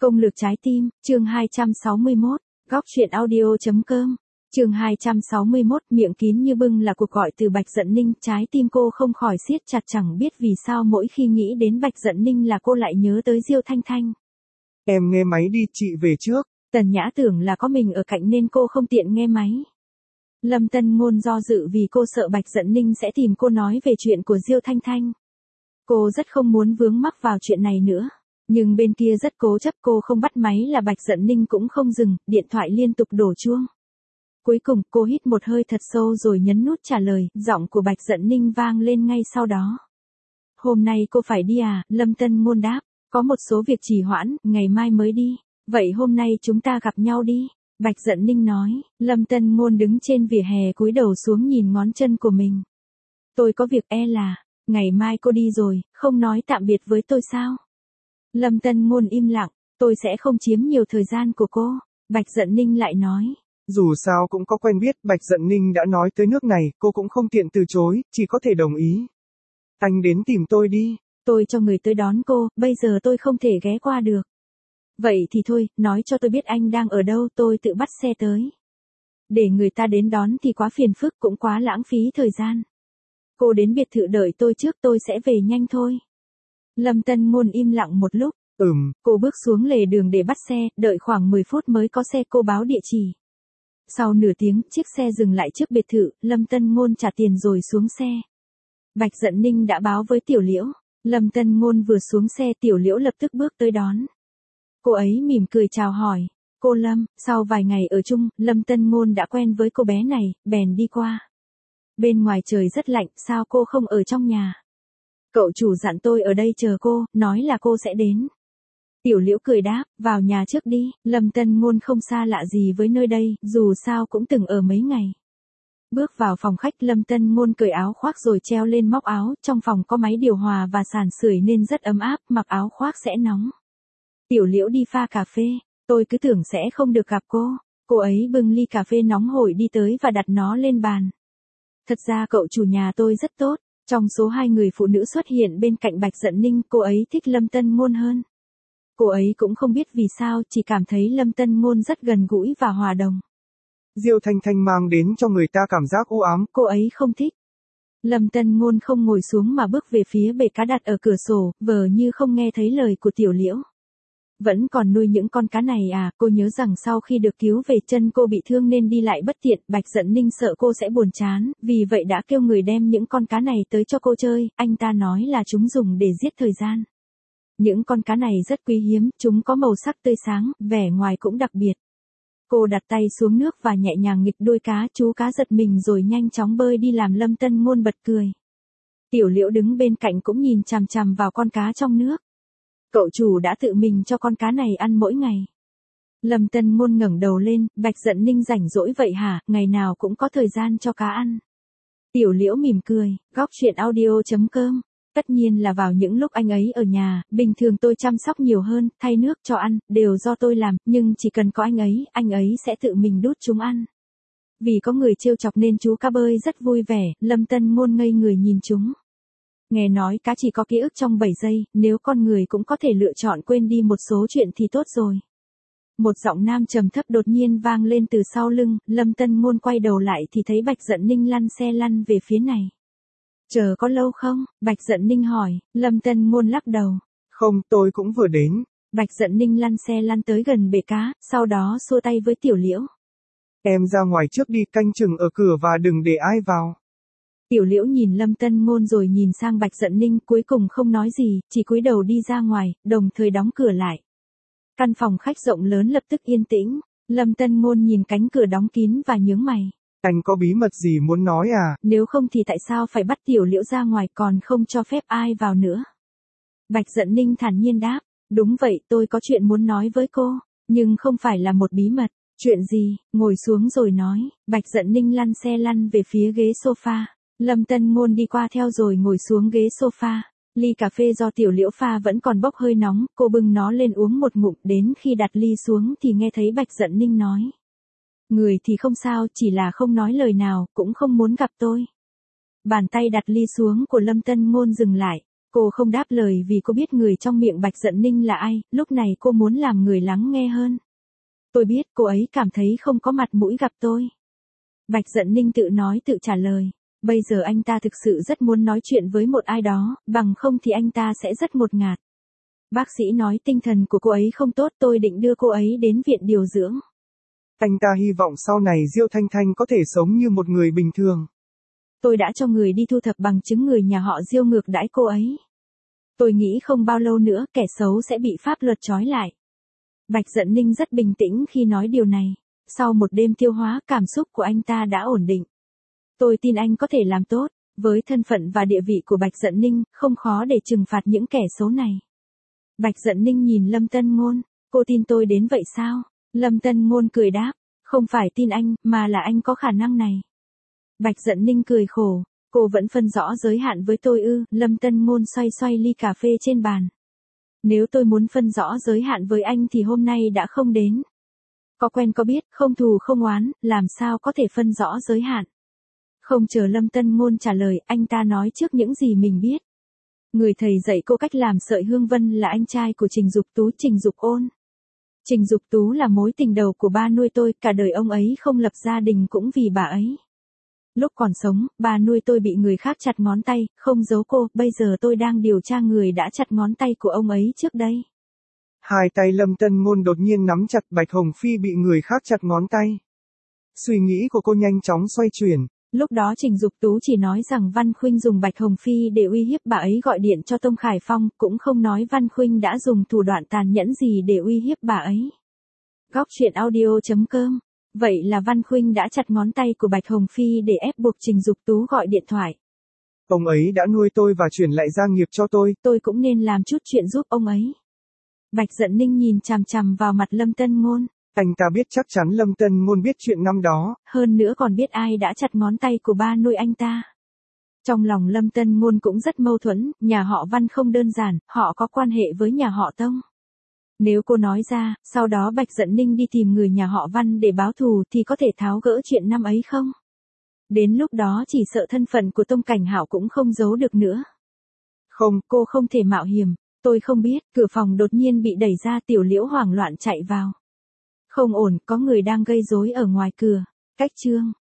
Công lược trái tim, chương 261, góc truyện audio.com, chương 261, miệng kín như bưng là cuộc gọi từ Bạch Dận Ninh, trái tim cô không khỏi siết chặt, chẳng biết vì sao mỗi khi nghĩ đến Bạch Dận Ninh là cô lại nhớ tới Diêu Thanh Thanh. Em nghe máy đi, chị về trước. Tần Nhã tưởng là có mình ở cạnh nên cô không tiện nghe máy. Lâm Tân Ngôn do dự vì cô sợ Bạch Dận Ninh sẽ tìm cô nói về chuyện của Diêu Thanh Thanh. Cô rất không muốn vướng mắc vào chuyện này nữa. Nhưng bên kia rất cố chấp, cô không bắt máy là Bạch Dận Ninh cũng không dừng, điện thoại liên tục đổ chuông. Cuối cùng cô hít một hơi thật sâu rồi nhấn nút trả lời, giọng của Bạch Dận Ninh vang lên ngay sau đó. Hôm nay cô phải đi à? Lâm Tân Ngôn đáp, có một số việc trì hoãn, ngày mai mới đi. Vậy hôm nay chúng ta gặp nhau đi. Bạch Dận Ninh nói. Lâm Tân Ngôn đứng trên vỉa hè cúi đầu xuống nhìn ngón chân của mình. Tôi có việc là, ngày mai cô đi rồi, không nói tạm biệt với tôi sao? Lâm Tân Ngôn im lặng, tôi sẽ không chiếm nhiều thời gian của cô. Bạch Dận Ninh lại nói. Dù sao cũng có quen biết, Bạch Dận Ninh đã nói tới nước này, cô cũng không tiện từ chối, chỉ có thể đồng ý. Anh đến tìm tôi đi. Tôi cho người tới đón cô, bây giờ tôi không thể ghé qua được. Vậy thì thôi, nói cho tôi biết anh đang ở đâu, tôi tự bắt xe tới. Để người ta đến đón thì quá phiền phức, cũng quá lãng phí thời gian. Cô đến biệt thự đợi tôi trước, tôi sẽ về nhanh thôi. Lâm Tân Ngôn im lặng một lúc. Cô bước xuống lề đường để bắt xe, đợi khoảng 10 phút mới có xe, cô báo địa chỉ. Sau nửa tiếng, chiếc xe dừng lại trước biệt thự, Lâm Tân Ngôn trả tiền rồi xuống xe. Bạch Dận Ninh đã báo với Tiểu Liễu. Lâm Tân Ngôn vừa xuống xe, Tiểu Liễu lập tức bước tới đón. Cô ấy mỉm cười chào hỏi. Cô Lâm, sau vài ngày ở chung, Lâm Tân Ngôn đã quen với cô bé này, bèn đi qua. Bên ngoài trời rất lạnh, sao cô không ở trong nhà? Cậu chủ dặn tôi ở đây chờ cô, nói là cô sẽ đến. Tiểu Liễu cười đáp, vào nhà trước đi. Lâm Tân Ngôn không xa lạ gì với nơi đây, dù sao cũng từng ở mấy ngày. Bước vào phòng khách, Lâm Tân Ngôn cởi áo khoác rồi treo lên móc áo, trong phòng có máy điều hòa và sàn sưởi nên rất ấm áp, mặc áo khoác sẽ nóng. Tiểu Liễu đi pha cà phê, tôi cứ tưởng sẽ không được gặp cô. Cô ấy bưng ly cà phê nóng hổi đi tới và đặt nó lên bàn. Thật ra cậu chủ nhà tôi rất tốt. Trong số 2 người phụ nữ xuất hiện bên cạnh Bạch Dận Ninh, cô ấy thích Lâm Tân Ngôn hơn. Cô ấy cũng không biết vì sao, chỉ cảm thấy Lâm Tân Ngôn rất gần gũi và hòa đồng. Diêu Thanh Thanh mang đến cho người ta cảm giác u ám. Cô ấy không thích. Lâm Tân Ngôn không ngồi xuống mà bước về phía bể cá đặt ở cửa sổ, vờ như không nghe thấy lời của Tiểu Liễu. Vẫn còn nuôi những con cá này à? Cô nhớ rằng sau khi được cứu về, chân cô bị thương nên đi lại bất tiện. Bạch Dận Ninh sợ cô sẽ buồn chán, vì vậy đã kêu người đem những con cá này tới cho cô chơi. Anh ta nói là chúng dùng để giết thời gian. Những con cá này rất quý hiếm, chúng có màu sắc tươi sáng, vẻ ngoài cũng đặc biệt. Cô đặt tay xuống nước và nhẹ nhàng nghịch đuôi cá, chú cá giật mình rồi nhanh chóng bơi đi làm Lâm Tân Ngôn bật cười. Tiểu Liễu đứng bên cạnh cũng nhìn chằm chằm vào con cá trong nước. Cậu chủ đã tự mình cho con cá này ăn mỗi ngày. Lâm Tân Ngôn ngẩng đầu lên, Bạch Dận Ninh rảnh rỗi vậy hả, ngày nào cũng có thời gian cho cá ăn. Tiểu Liễu mỉm cười, góc truyện audio.com. Tất nhiên là vào những lúc anh ấy ở nhà, bình thường tôi chăm sóc nhiều hơn, thay nước cho ăn, đều do tôi làm, nhưng chỉ cần có anh ấy sẽ tự mình đút chúng ăn. Vì có người trêu chọc nên chú cá bơi rất vui vẻ, Lâm Tân Ngôn ngây người nhìn chúng. Nghe nói cá chỉ có ký ức trong 7 giây, nếu con người cũng có thể lựa chọn quên đi một số chuyện thì tốt rồi. Một giọng nam trầm thấp đột nhiên vang lên từ sau lưng, Lâm Tân Ngôn quay đầu lại thì thấy Bạch Dận Ninh lăn xe lăn về phía này. Chờ có lâu không? Bạch Dận Ninh hỏi. Lâm Tân Ngôn lắc đầu. Không, tôi cũng vừa đến. Bạch Dận Ninh lăn xe lăn tới gần bể cá, sau đó xua tay với Tiểu Liễu. Em ra ngoài trước đi, canh chừng ở cửa và đừng để ai vào. Tiểu Liễu nhìn Lâm Tân Ngôn rồi nhìn sang Bạch Dận Ninh, cuối cùng không nói gì, chỉ cúi đầu đi ra ngoài, đồng thời đóng cửa lại. Căn phòng khách rộng lớn lập tức yên tĩnh. Lâm Tân Ngôn nhìn cánh cửa đóng kín và nhướng mày. Anh có bí mật gì muốn nói à? Nếu không thì tại sao phải bắt Tiểu Liễu ra ngoài còn không cho phép ai vào nữa? Bạch Dận Ninh thản nhiên đáp. Đúng vậy, tôi có chuyện muốn nói với cô, nhưng không phải là một bí mật. Chuyện gì? Ngồi xuống rồi nói. Bạch Dận Ninh lăn xe lăn về phía ghế sofa. Lâm Tân Ngôn đi qua theo rồi ngồi xuống ghế sofa. Ly cà phê do Tiểu Liễu pha vẫn còn bốc hơi nóng, cô bưng nó lên uống một ngụm, đến khi đặt ly xuống thì nghe thấy Bạch Dận Ninh nói. Người thì không sao, chỉ là không nói lời nào, cũng không muốn gặp tôi. Bàn tay đặt ly xuống của Lâm Tân Ngôn dừng lại. Cô không đáp lời vì cô biết người trong miệng Bạch Dận Ninh là ai, lúc này cô muốn làm người lắng nghe hơn. Tôi biết cô ấy cảm thấy không có mặt mũi gặp tôi. Bạch Dận Ninh tự nói tự trả lời. Bây giờ anh ta thực sự rất muốn nói chuyện với một ai đó, bằng không thì anh ta sẽ rất ngột ngạt. Bác sĩ nói tinh thần của cô ấy không tốt, tôi định đưa cô ấy đến viện điều dưỡng. Anh ta hy vọng sau này Diêu Thanh Thanh có thể sống như một người bình thường. Tôi đã cho người đi thu thập bằng chứng người nhà họ Diêu ngược đãi cô ấy. Tôi nghĩ không bao lâu nữa kẻ xấu sẽ bị pháp luật trói lại. Bạch Dận Ninh rất bình tĩnh khi nói điều này. Sau một đêm tiêu hóa, cảm xúc của anh ta đã ổn định. Tôi tin anh có thể làm tốt. Với thân phận và địa vị của Bạch Dận Ninh, không khó để trừng phạt những kẻ xấu này. Bạch Dận Ninh nhìn Lâm Tân Ngôn. Cô tin tôi đến vậy sao? Lâm Tân Ngôn cười đáp. Không phải tin anh, mà là anh có khả năng này. Bạch Dận Ninh cười khổ. Cô vẫn phân rõ giới hạn với tôi ư? Lâm Tân Ngôn xoay xoay ly cà phê trên bàn. Nếu tôi muốn phân rõ giới hạn với anh thì hôm nay đã không đến. Có quen có biết, không thù không oán, làm sao có thể phân rõ giới hạn. Không chờ Lâm Tân Ngôn trả lời, anh ta nói trước những gì mình biết. Người thầy dạy cô cách làm sợi hương vân là anh trai của Trình Dục Tú, Trình Dục Ôn. Trình Dục Tú là mối tình đầu của ba nuôi tôi, cả đời ông ấy không lập gia đình cũng vì bà ấy. Lúc còn sống, bà nuôi tôi bị người khác chặt ngón tay, không giấu cô, bây giờ tôi đang điều tra người đã chặt ngón tay của ông ấy trước đây. Hai tay Lâm Tân Ngôn đột nhiên nắm chặt, Bạch Hồng Phi bị người khác chặt ngón tay. Suy nghĩ của cô nhanh chóng xoay chuyển. Lúc đó Trình Dục Tú chỉ nói rằng Văn Khuynh dùng Bạch Hồng Phi để uy hiếp bà ấy, gọi điện cho Tông Khải Phong, cũng không nói Văn Khuynh đã dùng thủ đoạn tàn nhẫn gì để uy hiếp bà ấy. Góc truyện audio.com. Vậy là Văn Khuynh đã chặt ngón tay của Bạch Hồng Phi để ép buộc Trình Dục Tú gọi điện thoại. Ông ấy đã nuôi tôi và chuyển lại gia nghiệp cho tôi. Tôi cũng nên làm chút chuyện giúp ông ấy. Bạch Dận Ninh nhìn chằm chằm vào mặt Lâm Tân Ngôn. Anh ta biết chắc chắn Lâm Tân Ngôn biết chuyện năm đó. Hơn nữa còn biết ai đã chặt ngón tay của ba nuôi anh ta. Trong lòng Lâm Tân Ngôn cũng rất mâu thuẫn, nhà họ Văn không đơn giản, họ có quan hệ với nhà họ Tông. Nếu cô nói ra, sau đó Bạch Dận Ninh đi tìm người nhà họ Văn để báo thù thì có thể tháo gỡ chuyện năm ấy không? Đến lúc đó chỉ sợ thân phận của Tông Cảnh Hạo cũng không giấu được nữa. Không, cô không thể mạo hiểm. Tôi không biết, cửa phòng đột nhiên bị đẩy ra, Tiểu Liễu hoảng loạn chạy vào. Không ổn, có người đang gây rối ở ngoài cửa. Cách chương